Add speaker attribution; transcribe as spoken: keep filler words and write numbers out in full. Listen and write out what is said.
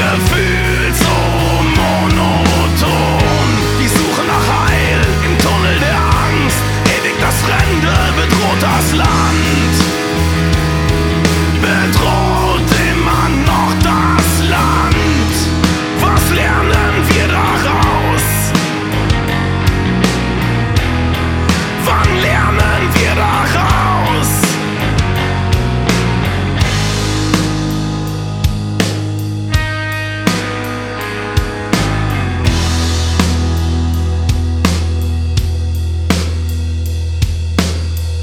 Speaker 1: Gefühl so monoton. Die Suche nach Heil im Tunnel der Angst. Ewig das Rennen bedroht das Land. Bedroht